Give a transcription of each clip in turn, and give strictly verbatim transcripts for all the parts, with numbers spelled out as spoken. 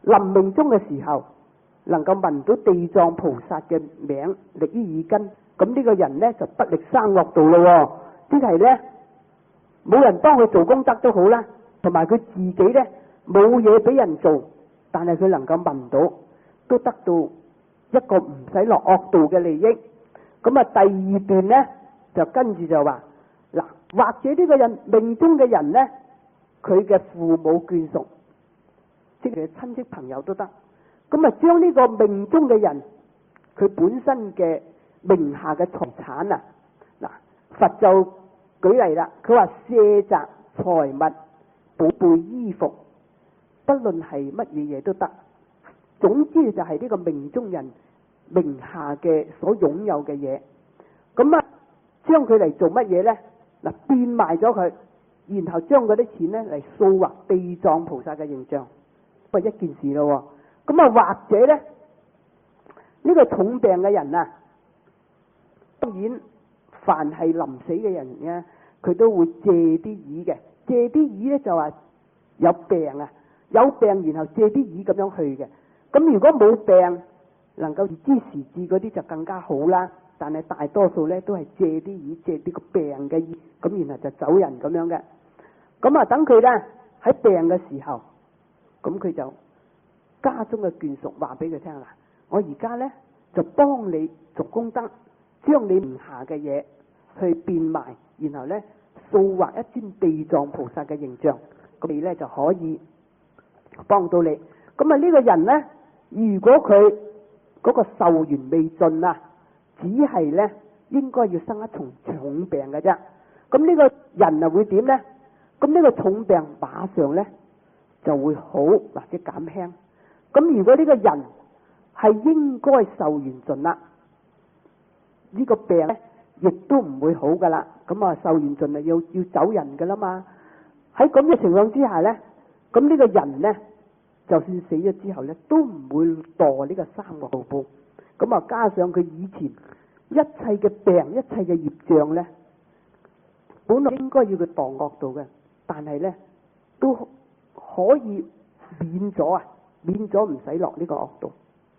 臨命終嘅時候能夠聞到地藏菩薩嘅名歷於耳根，咁呢個人呢就不力生惡道咯。即係呢，冇人幫佢做功德都好啦，同埋佢自己呢冇嘢俾人做，但係佢能夠聞到，都得到一個唔使落惡道嘅利益。咁啊，第二段呢就跟住就話嗱，或者呢個人命終嘅人呢，佢嘅父母眷屬，即係親戚朋友都得。咁啊，將呢個命終嘅人佢本身嘅名下嘅財產啊，嗱，佛就舉例啦，佢話舍宅財物、寶貝衣服，不論係乜嘢嘢都得。總之就係呢個命終人名下嘅所擁有嘅嘢，咁啊，將佢嚟做乜嘢呢？嗱，變賣咗佢，然後將嗰啲錢呢嚟塑畫地藏菩薩嘅形象，不過一件事咯。咁啊，或者呢，呢個重病嘅人啊，當然凡係臨死嘅人呢，佢都會借啲耳嘅，借啲耳呢就話有病啊，有病然後借啲耳咁樣去嘅。咁如果冇病，能夠時知時至嗰啲就更加好啦。但係大多數呢都係借啲耳，借啲個病嘅耳，咁然後就走人咁樣嘅。咁啊，等佢呢喺病嘅時候，咁佢就家中嘅眷屬話俾佢聽啦，我而家呢就幫你做功德，將你名下嘅嘢去變賣，然後呢塑畫一尊地藏菩薩嘅形象，咁你呢就可以幫到你。咁啊，呢個人呢，如果佢嗰個壽元未盡啊，只係呢應該要生一重重病嘅啫。咁呢個人啊會點呢？咁呢個重病馬上呢就會好或者減輕。咁如果呢個人係應該壽元盡啦，呢個病呢亦都唔會好噶啦。咁啊，壽元盡啊要要走人噶啦嘛。喺咁嘅情況之下呢，咁呢個人呢，就算死咗之後呢，都唔會墮呢個三惡道報。咁啊，加上佢以前一切嘅病、一切嘅業障呢，本來應該要佢墮惡道嘅，但係呢都可以免咗啊，免咗唔使落呢個惡道。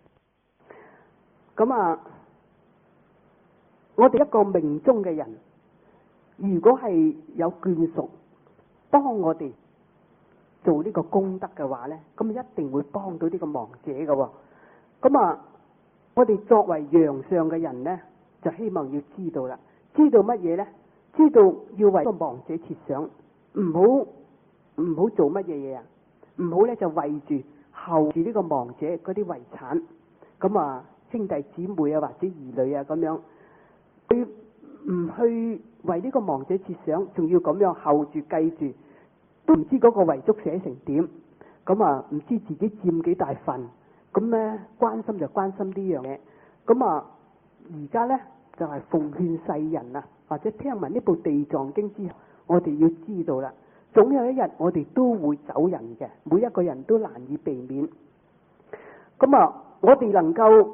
咁啊，我哋一個命終嘅人，如果係有眷屬幫我哋做呢個功德嘅話呢，咁一定會幫到呢個亡者嘅。咁啊，我哋作為陽上嘅人呢，就希望要知道啦，知道乜嘢呢？知道要為個亡者設想，唔好唔好做乜嘢嘢啊？唔好呢就為住後住呢個亡者嗰啲遺產，咁啊兄弟姊妹啊或者兒女啊咁樣，佢唔去為呢個亡者設想，仲要咁樣後住計住，都唔知嗰個遺囑寫成點，咁啊唔知自己佔幾大份，咁呢關心就關心呢樣嘢。咁啊而家呢就係、是、奉勸世人啊，或者聽聞呢部地藏經之後，我哋要知道啦，總有一日我哋都會走人嘅，每一個人都難以避免。咁啊我哋能夠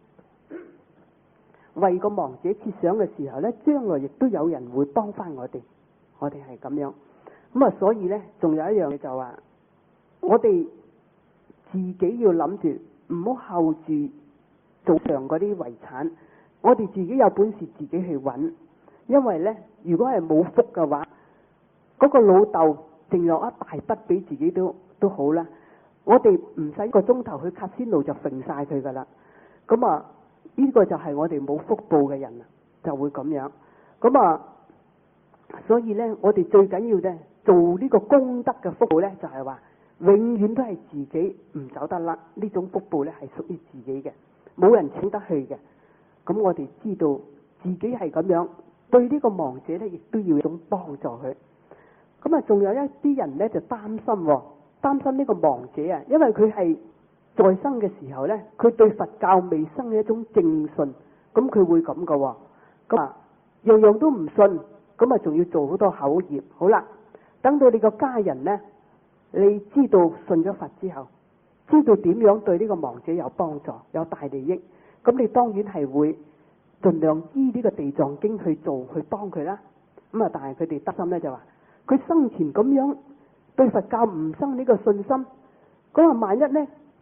為個亡者設想嘅時候呢，將來亦都有人會幫翻我哋，我哋係咁樣。咁啊所以呢，仲有一樣嘢就話，我哋自己要諗住唔好後住做上嗰啲遺產，我哋自己有本事自己去揾。因為呢，如果係冇福嘅話，嗰、嗰個老豆剩落一大筆俾自己都都好啦。我哋唔使一個鐘頭去卡仙路就揈晒佢噶啦。咁啊，呢、呢個就係我哋冇福報嘅人啊，就會咁樣。咁啊，所以呢，我哋最緊要呢，做呢個功德嘅福報呢，就係話永遠都係自己唔走得甩。呢種福報呢，係屬於自己嘅，冇人請得去嘅。咁我哋知道自己係咁樣，對呢個亡者呢，亦都要一種幫助佢。咁啊，仲有一啲人呢，就擔心，擔心呢個亡者啊，因為佢係在生嘅時候呢，佢對佛教未生嘅一種正信，咁佢會咁噶。咁啊，樣樣都唔信，咁啊，仲要做好多口業。好啦，等到你個家人呢，你知道信咗佛之後，知道點樣對呢個亡者有幫助、有大利益，咁你當然係會盡量依呢個地藏經去做，去幫佢啦。咁啊，但係佢哋擔心呢，就話，佢生前咁樣對佛教唔生呢個信心，咁啊萬一呢，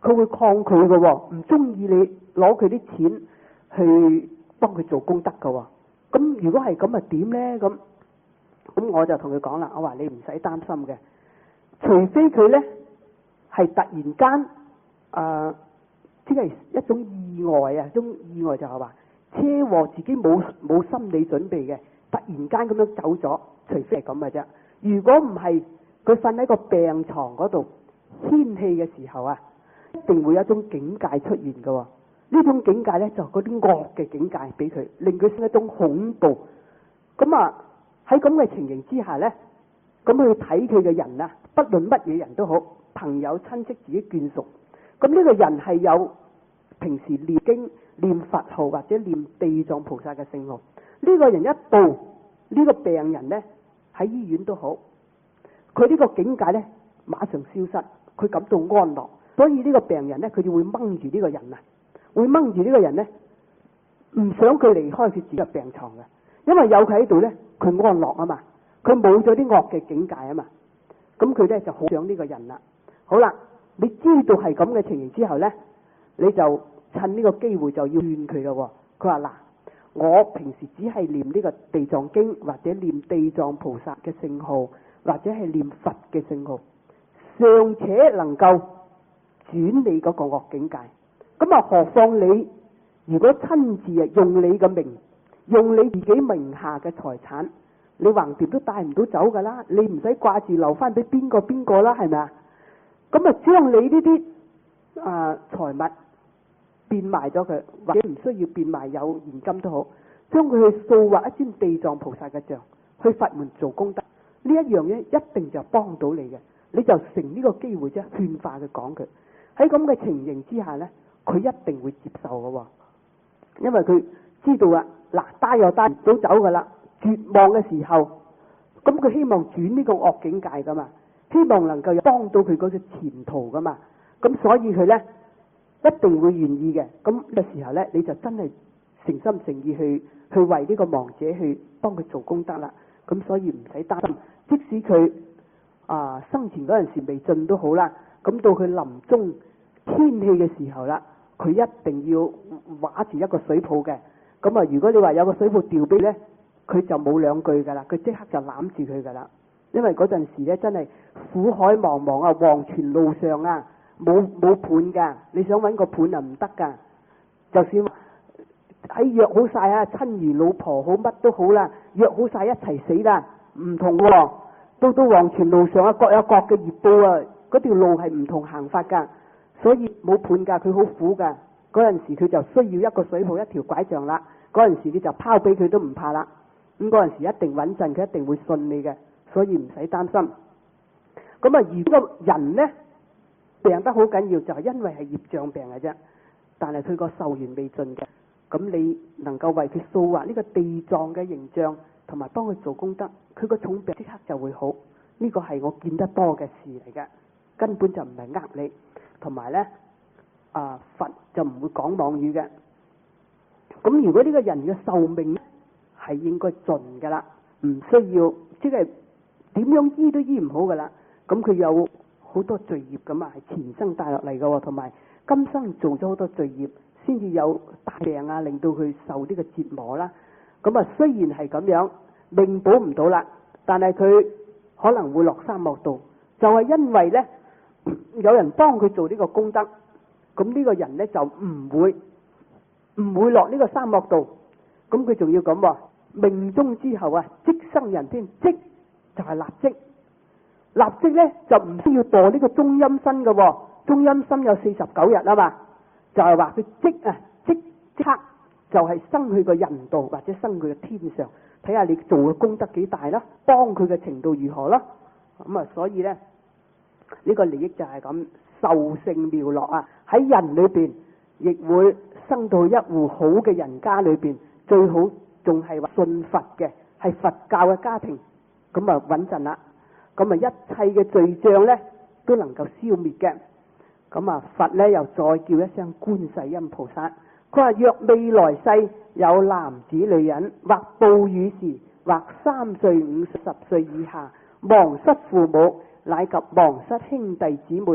佢會抗拒嘅喎，唔中意你攞佢啲錢去幫佢做功德嘅喎。咁如果係咁啊點咧？咁咁我就同佢講啦，我話你唔使擔心嘅，除非佢咧係突然間誒，即係一種意外啊，一種意外就係話車禍，自己冇冇心理準備嘅，突然間咁樣走咗，除非係咁嘅啫。如果唔係，佢瞓喺個病床嗰度牽氣嘅時候啊，一定會有一種境界出現嘅喎。呢種境界咧就嗰啲惡嘅境界俾佢，令佢生一種恐怖。咁啊喺咁嘅情形之下咧，咁去睇佢嘅人啊，不論乜嘢人都好，朋友親戚自己眷屬，咁呢個人係有平時念經念佛號或者念地藏菩薩嘅聖號，呢個人一到呢個病人咧喺醫院都好，佢呢個境界咧馬上消失，佢感到安樂。所以呢個病人咧，佢就會掹住呢個人啊，會掹住呢個人咧，唔想佢離開佢自己嘅病床嘅，因為有佢喺度咧，佢安樂啊嘛，佢冇咗啲惡嘅境界啊嘛，咁佢咧就好想呢個人啦。好啦，你知道係咁嘅情形之後咧，你就趁呢個機會就要勸佢咯。佢話嗱，我平時只係念呢個地藏經或者念地藏菩薩嘅聖號，或者係念佛嘅聖號，尚且能夠轉你嗰個惡境界，咁啊何況你如果親自啊用你嘅名，用你自己名下嘅財產，你橫掂都帶唔到走噶啦，你唔使掛住留翻俾邊個邊個啦，係咪啊？咁啊將你呢啲啊財物變賣咗佢，或者唔需要變賣，有現金都好，將佢去塑畫一尊地藏菩薩嘅像，去佛門做功德，呢一樣嘢一定就幫到你嘅，你就乘呢個機會啫，勸化佢講佢。喺咁嘅情形之下呢，佢一定會接受嘅喎，因為佢知道啊，嗱帶又帶唔到走噶啦，絕望嘅時候，咁佢希望轉呢個惡境界噶嘛，希望能夠幫到佢嗰個前途噶嘛，咁所以佢呢一定會願意嘅。咁呢個時候呢，你就真係誠心誠意去去為呢個亡者去幫佢做功德啦。咁所以唔使擔心，即使佢啊、呃、生前嗰陣時未盡都好啦。咁到佢臨終天氣嘅時候啦，佢一定要畫住一個水泡嘅。咁啊，如果你話有個水泡掉俾咧，佢就冇兩句噶啦，佢即刻就攬住佢噶啦。因為嗰陣時咧真係苦海茫茫啊，黃泉路上啊，冇冇伴噶，你想揾個伴啊唔得噶。就算喺約好晒啊，親如老婆好乜都好啦，約好晒一齊死啦，唔同喎、哦。到到黃泉路上啊，各有各嘅業報啊。嗰條路係唔同行法噶，所以冇伴噶，佢好苦噶。嗰陣時佢就需要一個水泡一條拐杖啦。嗰陣時你就拋俾佢都唔怕啦。咁嗰陣時一定穩陣，佢一定會信你嘅，所以唔使擔心。咁啊，如果人呢病得好緊要，就係、是、因為係業障病嘅啫。但係佢個壽元未盡嘅，咁你能夠為佢塑畫呢個地藏嘅形象，同埋幫佢做功德，佢個重病即刻就會好。呢個係我見得多嘅事嚟嘅。根本就唔係呃你，同埋咧啊佛就唔會講妄語嘅。咁如果呢個人嘅壽命係應該盡噶啦，唔需要即係點樣醫都醫唔好噶啦。咁佢有好多罪業咁啊，係前生帶落嚟嘅，同埋今生做咗好多罪業，先至有大病啊，令到佢受呢個折磨啦。咁啊，雖然係咁樣，命保唔到啦，但係佢可能會落三惡道，就係、是、因為咧。有人幫佢做呢個功德，咁呢個人呢就唔會唔會落呢個三惡道，咁佢仲要咁喎，命終之後啊，即生人天，即就係立即，立即呢就唔需要墮呢個中陰身嘅喎，中陰身有四十九日啊嘛，就係話佢即啊即即刻就係生去個人道或者生佢嘅天上，睇下你做嘅功德幾大啦，幫佢嘅程度如何啦，咁啊所以呢。呢個利益就係咁壽盛妙樂啊！喺人裏邊亦會生到一戶好嘅人家裏邊，最好仲係話信佛嘅，係佛教嘅家庭，咁啊穩陣啦。咁啊一切嘅罪障呢都能夠消滅嘅。咁啊佛呢又再叫一聲觀世音菩薩，佢話若未來世有男子女人或哺乳時或三歲五十歲以下，忘失父母。乃及忘失兄弟姊妹，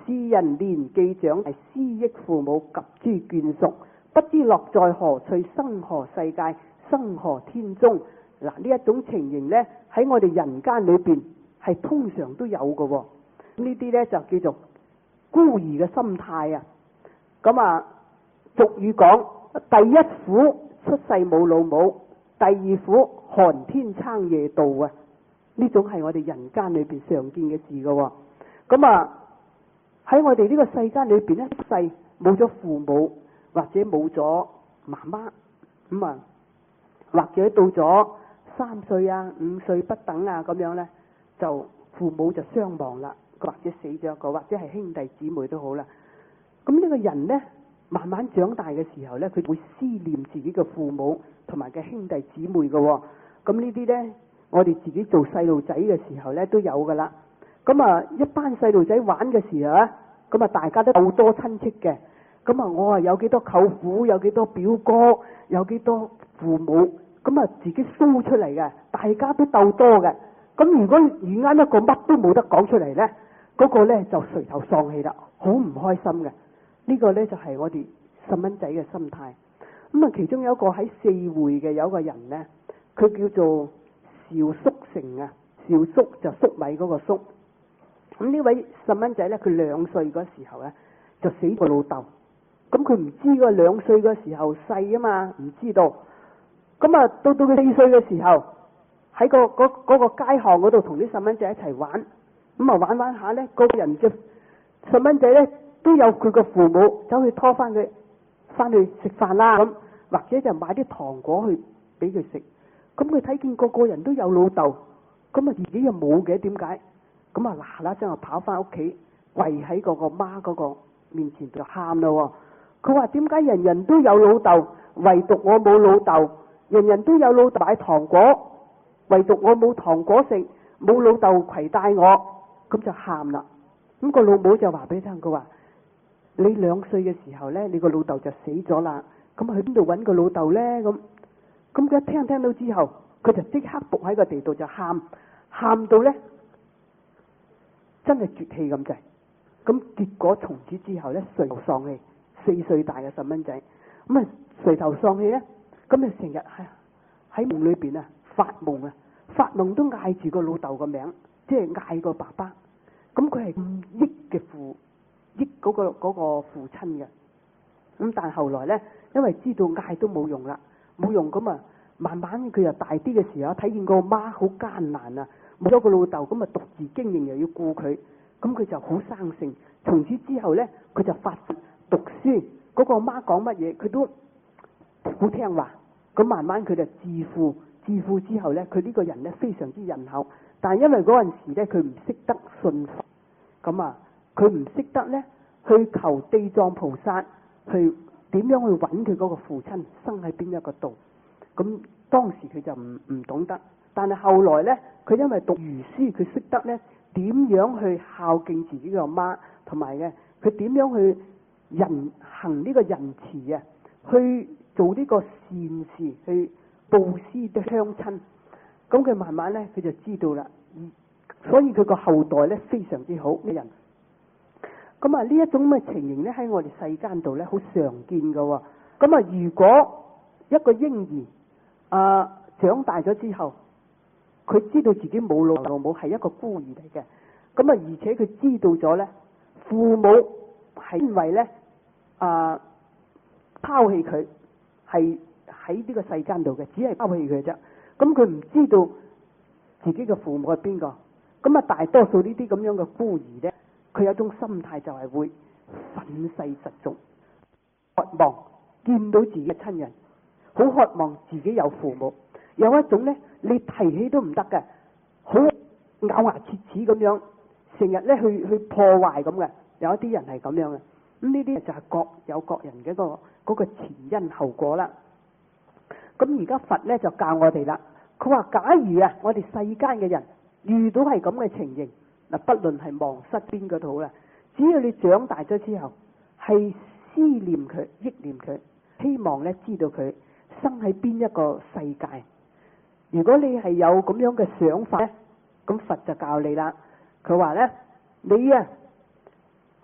是人年紀長，係思憶父母及諸眷屬，不知樂在何處，生何世界，生何天中。嗱，呢一種情形呢，喺我哋人間裏邊係通常都有嘅。呢啲呢，就叫做孤兒嘅心態啊。咁啊，俗語講，第一苦出世冇老母，第二苦寒天撐夜度啊。呢種係我哋人間裏邊常見嘅事嘅。咁啊，喺我哋呢個世間裏邊呢，一世冇咗父母或者冇咗媽媽，咁啊，或者到咗三歲啊、五歲不等啊咁樣呢，就父母就雙亡啦，或者死咗一個，或者係兄弟姊妹都好啦。咁呢個人呢，慢慢長大嘅時候呢，佢會思念自己嘅父母同埋嘅兄弟姊妹嘅。咁呢啲呢，我哋自己做細路仔嘅時候呢都有噶啦。咁啊，一班細路仔玩嘅時候啊，咁啊大家都好多親戚嘅。咁啊，我啊有幾多舅父，有幾多表哥，有幾多父母，咁啊自己 show 出嚟嘅，大家都鬥多嘅。咁如果遇啱一個乜都冇得講出嚟呢，嗰個呢就垂頭喪氣啦，好唔開心嘅。呢個呢就係我哋細蚊仔嘅心態。咁啊，其中有一個喺四會嘅有一個人呢，佢叫做邵叔成啊，邵叔就粟米嗰個粟。咁呢位細蚊仔呢，佢兩歲嗰時候呢，就死個老豆。咁佢唔知個兩歲嘅時候細啊嘛，唔知道。咁啊，到到佢四歲嘅時候，喺個嗰嗰個街巷嗰度同啲細蚊仔一齊玩。咁啊玩玩下呢，個人嘅細蚊仔呢，都有佢個父母走去拖翻佢翻去食飯啦，咁或者就買啲糖果去俾佢食。咁佢睇見個個人都有老豆，咁啊自己又冇嘅，點解？咁啊嗱嗱聲就跑翻屋企，跪喺嗰個媽嗰個面前就喊咯。佢話點解人人都有老豆，唯獨我冇老豆？人人都有老豆買糖果，唯獨我冇糖果食，冇老豆攜帶我，咁就喊啦。咁個老母就話俾佢聽，佢話你兩歲嘅時候呢，你個老豆就死咗啦。咁去邊度揾個老豆呢？咁咁佢一聽聽到之後，佢就即刻伏喺個地度就喊，喊到呢真係絕氣咁滯。咁結果從此之後呢，垂頭喪氣。四歲大嘅細蚊仔，咁啊垂頭喪氣呢，咁啊成日喺喺夢裏邊啊發夢啊，發夢都嗌住個老豆個名，即係嗌個爸爸。咁佢係咁憶嘅父，憶嗰個嗰個父親嘅。咁但係後來呢，因為知道嗌都冇用啦，冇用咁啊，慢慢佢又大啲嘅時候，睇見個媽好艱難啊，冇咗個老豆，咁啊獨自經營又要顧佢，咁佢就好生性。從此之後呢，佢就發讀書，嗰個媽講乜嘢佢都好聽話。咁慢慢佢就自負，自負之後呢，佢呢個人呢非常之仁厚。但係因為嗰陣時呢，佢唔識得信佛，咁啊佢唔識得呢去求地藏菩薩去點樣去揾佢嗰個父親生喺邊一個度。咁當時佢就唔唔懂得，但係後來呢，佢因為讀儒書，佢識得呢點樣去孝敬自己個媽，同埋呢佢點樣去人行呢個仁慈啊，去做呢個善事，去布施啲鄉親。咁佢慢慢咧，佢就知道啦。所以佢個後代咧非常之好嘅人。咁啊，呢一種咁嘅情形咧喺我哋世間度咧好常見㗎喎。咁啊，如果一個嬰兒啊、呃、長大咗之後，佢知道自己冇老老母，係一個孤兒嚟嘅。咁啊，而且佢知道咗咧，父母係因為咧。啊！拋棄佢係喺呢個世間度嘅，只係拋棄佢啫。咁佢唔知道自己嘅父母係邊個。咁啊，大多數呢啲咁樣嘅孤兒咧，佢有一種心態就係會憤世嫉俗，渴望見到自己嘅親人，好渴望自己有父母。有一種咧，你提起都唔得嘅，好咬牙切齒咁樣，成日咧去去破壞咁嘅。有一啲人係咁樣嘅。咁呢啲就係各有各人嘅個嗰個前因後果啦。咁而家佛咧就教我哋啦，佢話假如啊，我哋世間嘅人遇到係咁嘅情形，嗱，不論係忘失邊個都好啦，只要你長大咗之後，係思念佢、憶念佢，希望咧知道佢生喺邊一個世界。如果你係有咁樣嘅想法咧，咁佛就教你啦。佢話咧，你啊〜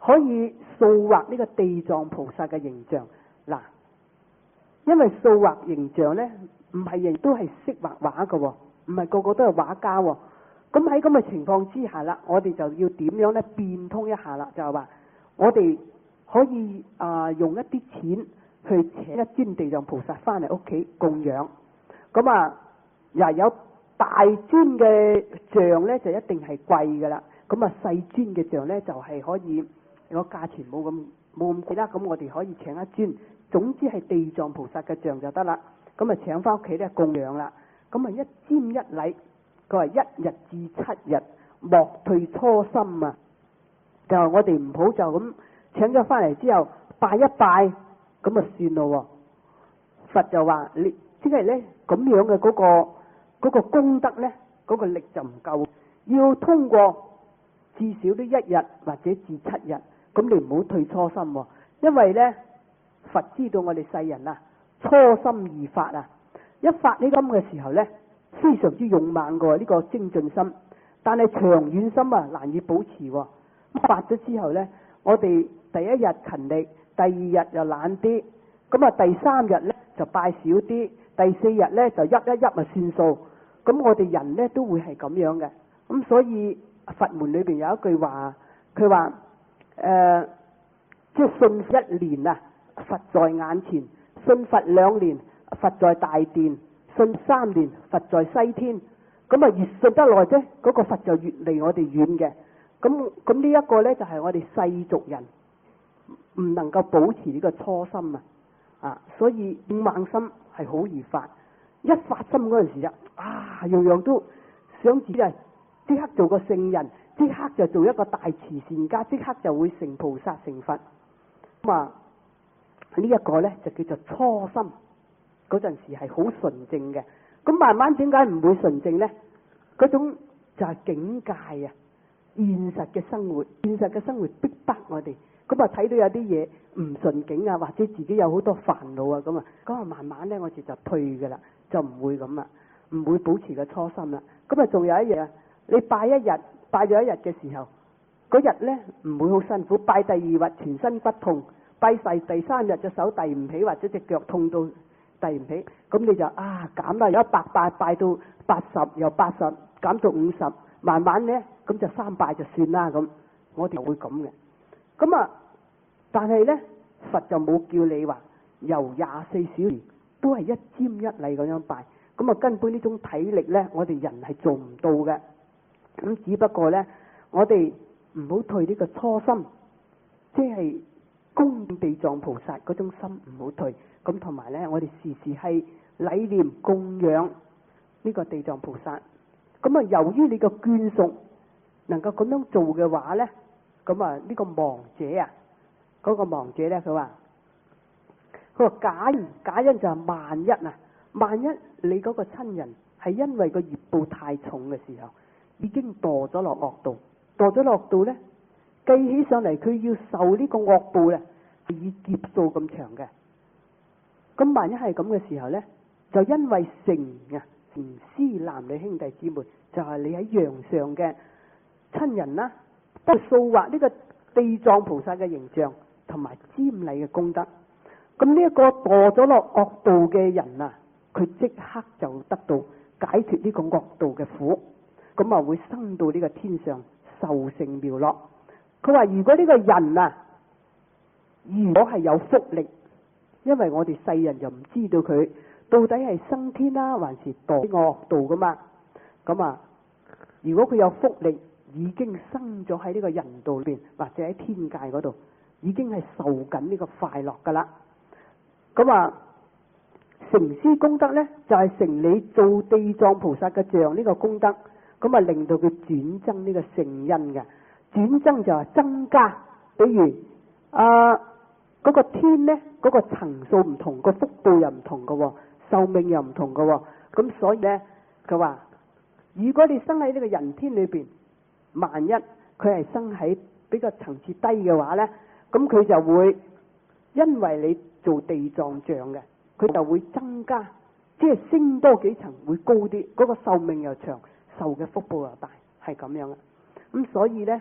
可以塑畫呢個地藏菩薩嘅形象。嗱，因為塑畫形象咧，唔係人都係識畫畫嘅喎，唔係個個都係畫家喎。咁喺咁嘅情況之下啦，我哋就要點樣咧變通一下啦？就係話我哋可以啊、呃、用一啲錢去請一尊地藏菩薩翻嚟屋企供養。咁啊，又有大尊嘅像咧，就一定係貴㗎啦。咁啊，細尊嘅像咧就係可以個價錢冇咁冇咁貴啦。咁我哋可以請一尊，總之係地藏菩薩嘅像就得啦。咁啊，請翻屋企咧供養啦。咁啊，一瞻一禮。佢話一日至七日，莫退初心啊！就係我哋唔好就咁請咗翻嚟之後拜一拜，咁啊算咯。佛就話你即係咧咁樣嘅嗰個嗰個功德咧，嗰個力就唔夠，要通過至少都一日或者至七日。咁你唔好退初心，因為咧佛知道我哋世人啊，初心易發啊，一發呢咁嘅時候咧，非常之勇猛嘅呢個精進心，但係長遠心啊難以保持。發咗之後呢，我哋第一日勤力，第二日又懶啲，咁啊第三日呢就拜少啲，第四日呢就噏一噏啊算數。咁我哋人呢都會係咁樣嘅。咁所以佛門裏邊有一句話，佢話誒，即係信一年啊，佛在眼前；信佛兩年，佛在大殿。信三年，佛在西天。咁啊，越信得耐啫，嗰個佛就越離我哋遠嘅。咁咁呢一個呢，就係我哋世俗人唔能夠保持呢個初心啊！啊，所以勇猛心係好易發。一發心嗰陣時啊，啊，樣樣都想自己係即刻做個聖人，即刻就做一個大慈善家，即刻就會成菩薩成佛。咁啊，呢一個呢，就叫做初心。嗰陣時係好純正嘅，咁慢慢點解唔會純正呢？嗰種就係境界啊，現實嘅生活，現實嘅生活逼迫我哋，咁啊睇到有啲嘢唔順境啊，或者自己有好多煩惱啊，咁啊，咁啊慢慢咧我哋就退噶啦，就唔會咁啦，唔會保持個初心啦。咁啊仲有一樣，你拜一日，拜咗一日嘅時候，嗰日咧唔會好辛苦，拜第二日全身骨痛，拜第第三日隻手遞唔起或者隻腳痛到遞唔起，咁你就啊減啦，由一百拜拜到八十，由八十減到五十，慢慢咧咁就三拜就算啦咁，我哋會咁嘅。咁啊，但係咧佛就冇叫你話由廿四小時都係一瞻一禮咁樣拜，咁啊根本呢種體力咧，我哋人係做唔到嘅。咁只不過咧，我哋唔好退呢個初心，即係恭敬地藏菩薩嗰種心唔好退。咁同埋咧，我哋時時係禮念供養呢個地藏菩薩。咁啊，由於你個眷屬能夠咁樣做嘅話咧，咁啊呢個亡者啊，嗰個亡者咧，佢話佢話假因假因就係萬一啊，萬一你嗰個親人係因為個業報太重嘅時候，已經墮咗落惡道，墮咗落惡道咧，計起上嚟佢要受呢個惡報咧，係以劫數咁長嘅。咁萬一係咁嘅時候咧，就因為成啊成師男女兄弟姊妹，就係、是、你喺陽上嘅親人啦，都塑畫呢個地藏菩薩嘅形象同埋瞻禮嘅功德。咁呢一個墮咗落惡道嘅人啊，佢即刻就得到解脫呢個惡道嘅苦，咁啊會升到呢個天上受成妙樂。佢話如果呢個人啊，如果係有福力，因為我哋世人就唔知道佢到底係升天啦、啊，還是墮呢個惡道噶嘛。咁啊，如果佢有福力，已經生咗喺呢個人道裏邊，或者喺天界嗰度，已經係受緊呢個快樂噶啦。咁啊，成師功德呢，就係、是、成你做地藏菩薩嘅像呢個功德，咁啊令到佢轉增呢個聖因嘅。轉增就係增加，比如啊。呃嗰個天呢，嗰、那個層數唔同，個福報又唔同嘅喎，壽命又唔同嘅喎，咁所以呢，佢話：如果你生喺呢個人天裏邊，萬一佢係生喺比較層次低嘅話呢，咁佢就會因為你做地藏像嘅，佢就會增加，即係升多幾層會高啲，嗰、那個壽命又長，受嘅福報又大，係咁樣嘅。咁所以呢，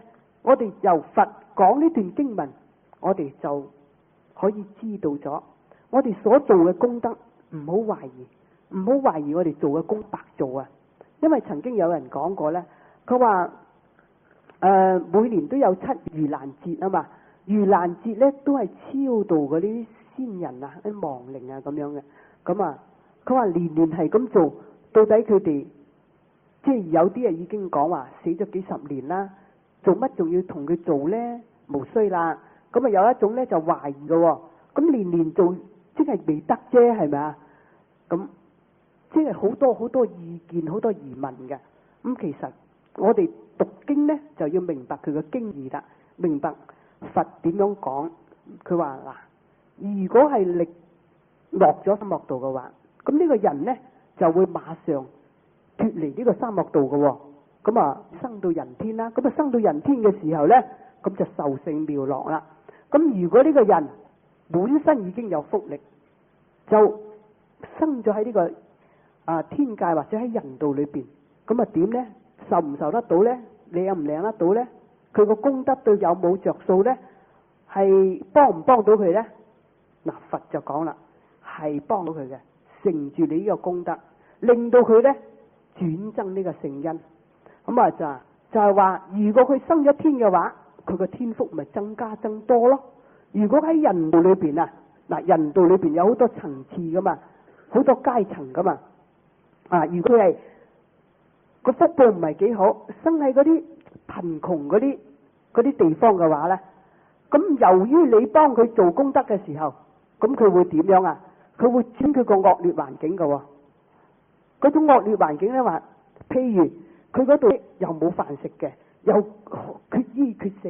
我哋由佛講呢段經文，我哋就可以知道咗，我哋所做嘅功德唔好懷疑，唔好懷疑我哋做嘅功白做啊！因為曾經有人講過呢，佢話誒每年都有七盂蘭節啊嘛，盂蘭節呢都係超度嗰啲先人啊、啲亡靈啊咁樣嘅。咁啊，佢話年年係咁做，到底佢哋即係有啲人已經講話死咗幾十年啦，做乜仲要同佢做呢？無需啦。咁啊有一種呢就懷疑嘅，咁年年做即係未得啫，係咪啊？咁即係好多好多意見，好多疑問嘅。咁其實我哋讀經呢，就要明白佢嘅經義啦，明白佛點樣講。佢話嗱，如果係力落咗三惡道嘅話，咁呢個人呢就會馬上脫離呢個三惡道嘅，咁啊生到人天啦。咁啊生到人天嘅時候呢，咁就受勝妙樂啦。咁如果呢個人本身已經有福力，就生咗喺呢個啊天界或者喺人道裏邊，咁啊點呢？受唔受得到呢？領唔領得到呢？佢個功德對有冇着數呢？係幫唔幫到佢呢？嗱，佛就講啦，係幫到佢嘅，承住你呢個功德，令到佢呢轉增呢個聖因。咁啊就就係話，如果佢生咗天嘅話，佢個天福咪增加增多咯。如果喺人道裏邊啊，嗱人道裏邊有好多層次噶嘛，好多階層噶嘛。啊，如果佢係個福報唔係幾好，生喺嗰啲貧窮嗰啲嗰啲地方嘅話咧，咁由於你幫佢做功德嘅時候，咁佢會點樣啊？佢會轉佢個惡劣環境噶。嗰種惡劣環境咧話，譬如佢嗰度又冇飯食嘅，又缺衣缺食，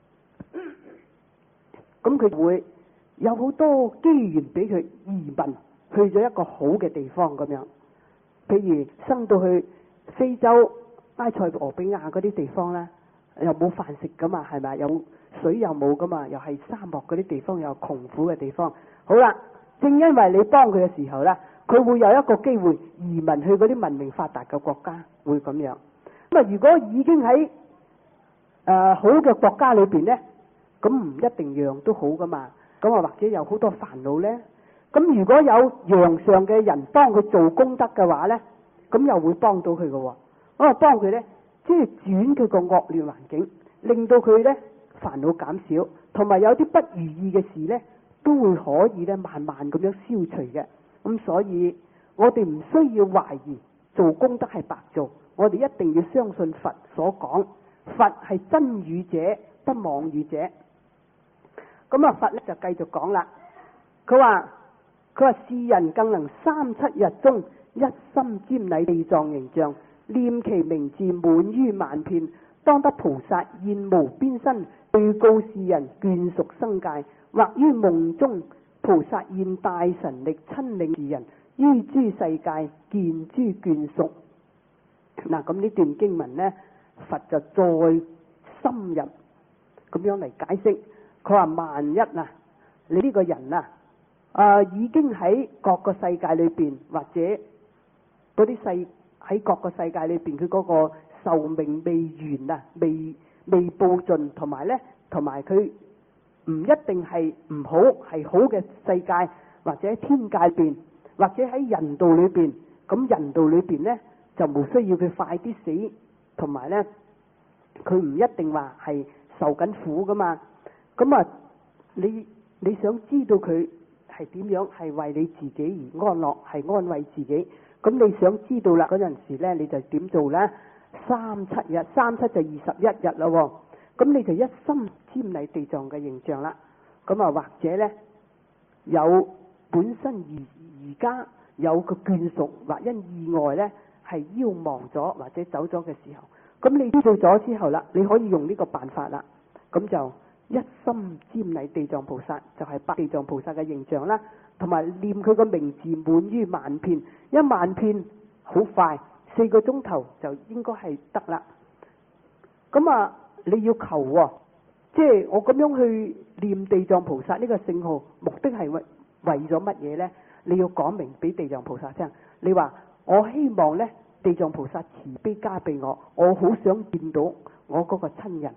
咁佢會有好多機緣俾佢移民去咗一個好嘅地方咁樣。譬如生到去非洲埃塞俄比亞嗰啲地方咧，又冇飯食噶嘛，係咪？有水又冇噶嘛，又係沙漠嗰啲地方，又窮苦嘅地方。好啦，正因為你幫佢嘅時候咧，佢會有一個機會移民去嗰啲文明發達嘅國家，會咁樣。咁啊，如果已經喺誒、呃、好嘅國家裏邊咧，咁唔一定樣都好噶嘛。咁啊，或者有好多煩惱咧。咁如果有陽上嘅人幫佢做功德嘅話咧，咁又會幫到佢嘅。咁啊，幫佢咧，即係轉佢個惡劣環境，令到佢咧煩惱減少，同埋有啲不如意嘅事咧，都會可以咧慢慢咁樣消除嘅。咁所以我哋唔需要懷疑做功德係白做，我哋一定要相信佛所講，佛係真語者，不妄語者。咁啊，佛咧就繼續講啦，佢話。佢話世人更能三七日中一心瞻禮地藏形象，念其名字滿於萬遍，當得菩薩現無邊身，對告世人眷屬生界，或於夢中菩薩現大神力親領世人，於諸世界見諸眷屬。嗱，咁呢段經文呢，佛就再深入咁樣嚟解釋。佢話萬一啊，你呢個人啊，啊、呃，已經喺各個世界裏邊，或者嗰啲世喺各個世界裏邊，佢嗰個壽命未完啊，未未報盡，同埋咧，同埋佢唔一定係唔好，係好嘅世界，或者天界邊，或者喺人道裏邊。咁人道裏邊咧，就冇需要佢快啲死，同埋咧，佢唔一定話係受緊苦噶嘛。咁啊，你你想知道佢係點樣，係為你自己而安樂，係安慰自己。咁你想知道啦，嗰陣時咧，你就點做咧？三七日，三七就二十一日啦。咁你就一心瞻禮地藏嘅形象啦。咁啊，或者咧，有本身而而家有個眷屬，或因意外咧係夭亡咗或者走咗嘅時候，咁你知道咗之後啦，你可以用呢個辦法啦。咁就一心瞻禮地藏菩薩，就係、是、白地藏菩薩嘅形象啦，同埋念佢個名字滿於萬遍，一萬遍好快，四個鐘頭就應該係得啦。咁啊，你要求喎、哦，即係我咁樣去念地藏菩薩呢個聖號，目的係為為咗乜嘢呢？你要講明俾地藏菩薩聽。你話我希望呢，地藏菩薩慈悲加俾我，我好想見到我嗰個親人。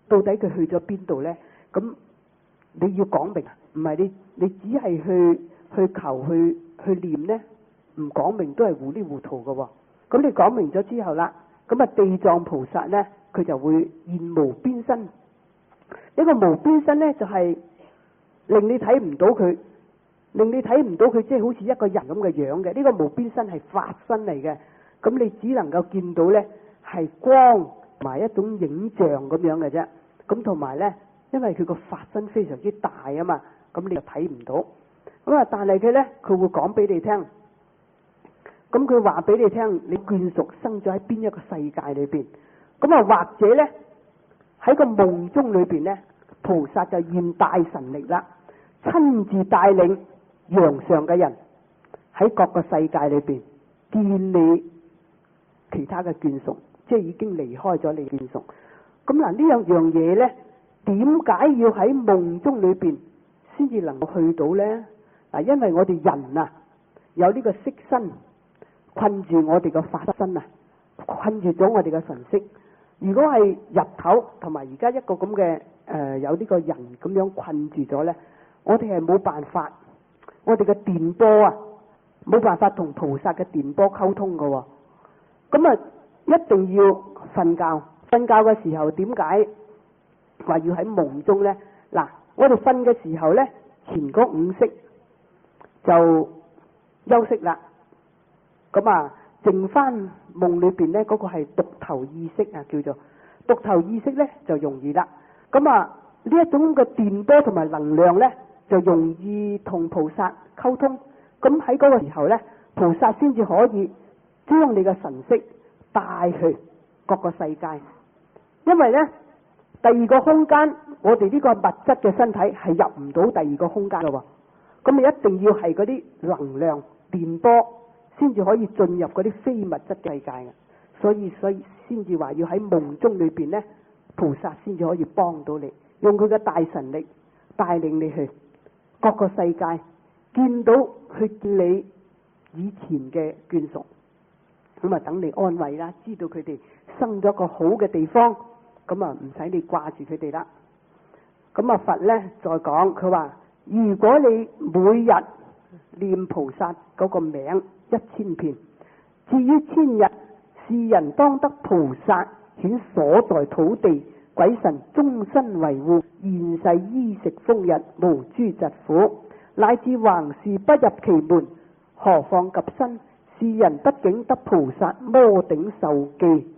到底佢去咗邊度呢？咁你要講明，唔係你你只係去去求去去念呢，唔講明都係糊裡糊塗嘅喎。咁你講明咗之後啦，咁啊地藏菩薩呢，佢就會現無邊身。呢個無邊身呢，就係令你睇唔到佢，令你睇唔到佢，即係好似一個人咁嘅樣嘅。呢個無邊身係法身嚟嘅，咁你只能夠見到呢係光同埋一種影像咁樣嘅啫。咁同埋呢，因為佢個法身非常之大啊嘛，咁你就睇唔到。咁啊，但係佢呢，佢會講俾你聽。咁佢話俾你聽，你眷屬生咗喺邊一個世界裏邊。咁啊，或者呢，喺個夢中裏邊呢，菩薩就現大神力啦，親自帶領陽上嘅人喺各個世界裏邊見你其他嘅眷屬，即係已經離開咗你眷屬。咁嗱，呢樣樣嘢呢，點解要喺夢中裏邊先至能夠去到呢？嗱，因為我哋人啊有呢個色身困住我哋個法身啊，困住咗我哋嘅神識。如果係日頭同埋而家一個咁嘅誒有呢個人咁樣困住咗呢，我哋係冇辦法，我哋嘅電波啊冇辦法同菩薩嘅電波溝通㗎喎。咁啊，一定要瞓覺。瞓覺嘅時候點解話要喺夢中呢？嗱，我哋瞓嘅時候呢，前嗰五識就休息啦。咁啊，剩翻夢裏邊呢，嗰個係獨頭意識啊，叫做獨頭意識呢，就容易啦。咁啊，呢一種嘅電波同埋能量呢，就容易同菩薩溝通。咁喺嗰個時候呢，菩薩先至可以將你嘅神識帶去各個世界。因為呢，第二個空間，我哋呢個物質嘅身體係入唔到第二個空間嘅喎。咁你一定要係嗰啲能量電波先至可以進入嗰啲非物質嘅世界嘅。所以所以先至話要喺夢中裏邊呢，菩薩先至可以幫到你，用佢嘅大神力帶領你去各個世界，見到去見你以前嘅眷屬，咁啊等你安慰啦，知道佢哋生咗個好嘅地方。咁啊，唔使你掛住佢哋啦。咁啊，佛呢再講，佢話如果你每日念菩薩嗰個名一千遍，至於千日，是人當得菩薩顯所在土地，鬼神終身維護，現世衣食豐日，無諸疾苦，乃至橫事不入其門，何況及身？是人不竟得菩薩摩頂受記。